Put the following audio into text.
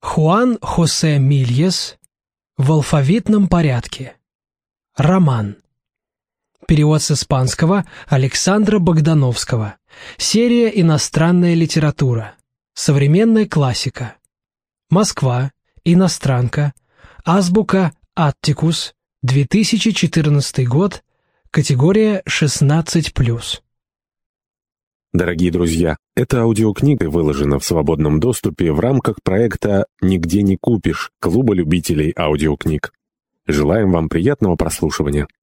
Хуан Хосе Мильес в алфавитном порядке. Роман. Перевод с испанского Александра Богдановского. Серия «Иностранная литература». Современная классика. Москва. Иностранка. Азбука Аттикус. 2014 год. Категория 16+. Дорогие друзья, эта аудиокнига выложена в свободном доступе в рамках проекта «Нигде не купишь» Клуба любителей аудиокниг. Желаем вам приятного прослушивания.